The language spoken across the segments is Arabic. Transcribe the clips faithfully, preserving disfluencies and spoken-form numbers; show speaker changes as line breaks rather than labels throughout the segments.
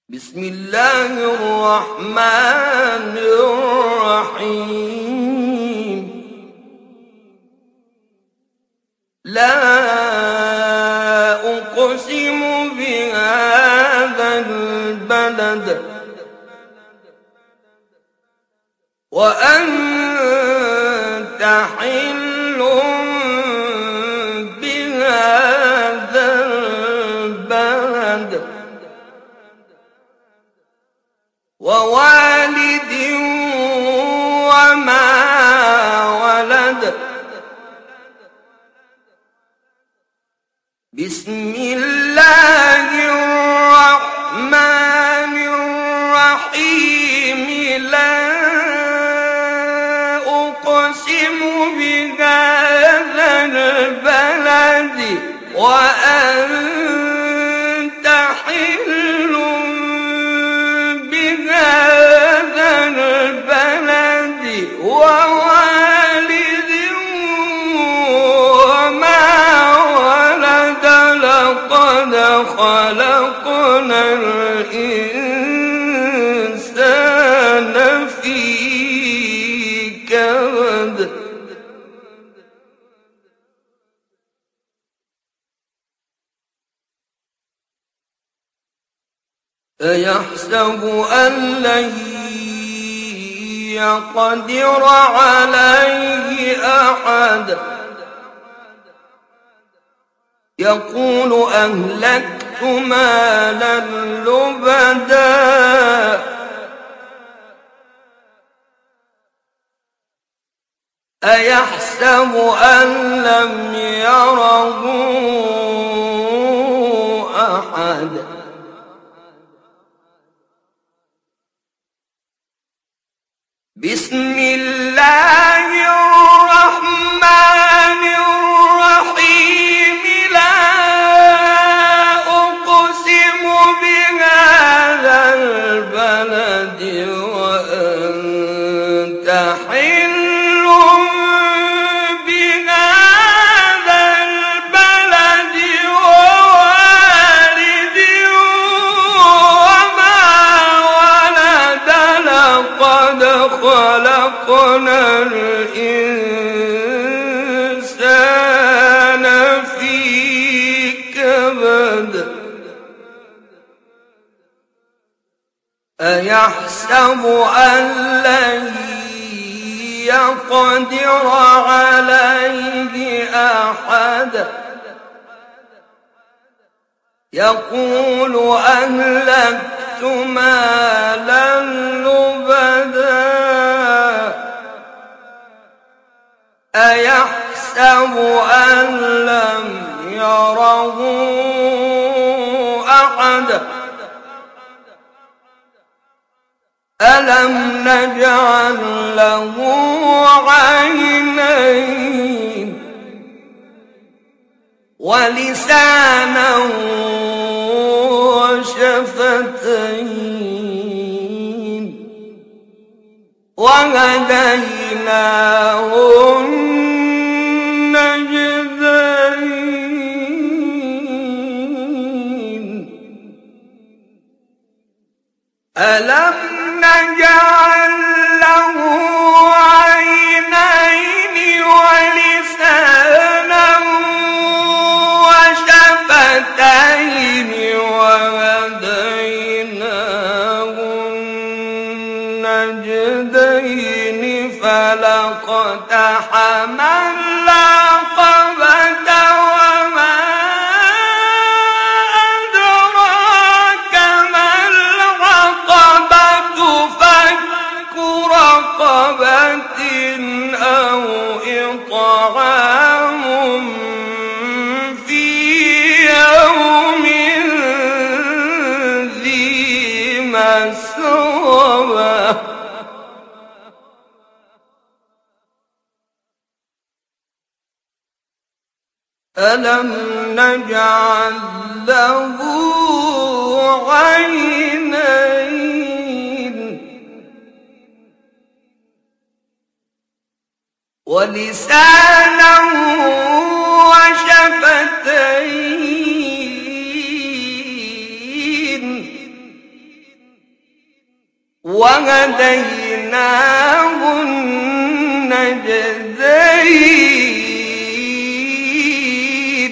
بسم الله الرحمن الرحيم. لا أقسم بهذا البلد وأنت حل بهذا البلد ووالد وما ولد. بسم الله الرحمن الرحيم. لا أقسم بهذا البلد وأنت حل بهذا البلد ووالد وما ولد. لقد خلقنا الإنسان في كبد. أيحسب أن لن يقدر عليه أحد. يقول أهلكت مالا لبدا. أيحسب أن لم يره أحد. بسم الله الرحمن الرحيم. لا أقسم بهذا البلد وأنت حل بهذا البلد ووالد وما ولد. لقد خلقنا الإنسان في كبد. أيحسب أن لن يقدر عليه أحد. يقول أهلكت مالا لبدا. أيحسب أن لم يره أحد. ألم نجعل له عينين ولسانا وشفتين وهديناه النجدين. ألم نجعل له عينين ولسانا وشفتين وهديناه النجدين. فلاقتحم العقبة وما أدراك ما العقبة. فك رقبة أو إطعام في يوم ذي مسغبة. ألم نجعل له عينين ولسانا وشفتين وهديناه النجدين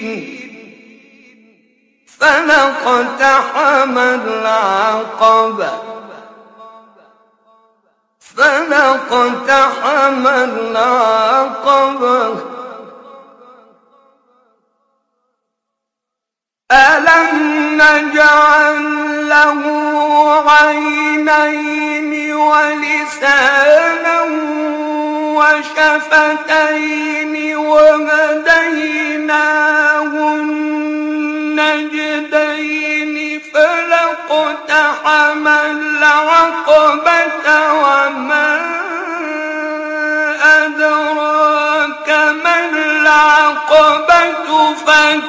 فلاقتحم العقبة فلاقتحم العقبة ألم نجعل له عينين ولسانا وشفتين وهديناه النجدين فلاقتحم العقبة وما أدراك ما العقبة فك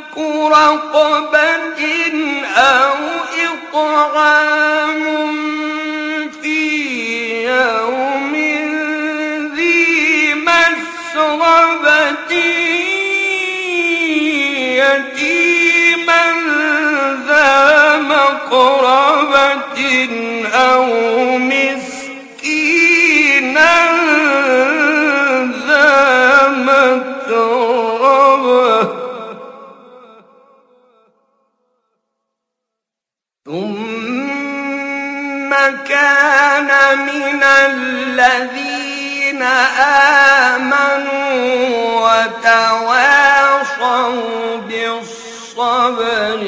رقبة أو إطعام في يوم ذي مسربة يتيما ذا مقربة أو مسكينا ذا متربة ثم كان من الذين آمنوا وتواصوا بالصبر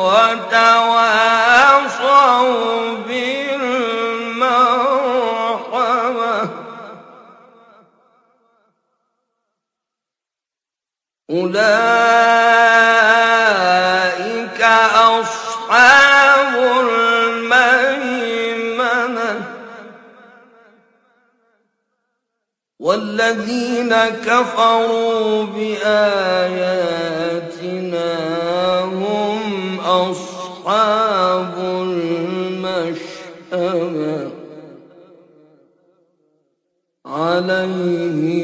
وتواصوا بالمرحمة أولئك أصحاب الميمنة والذين كفروا بآياتنا هم أصحاب المشأمة عليهم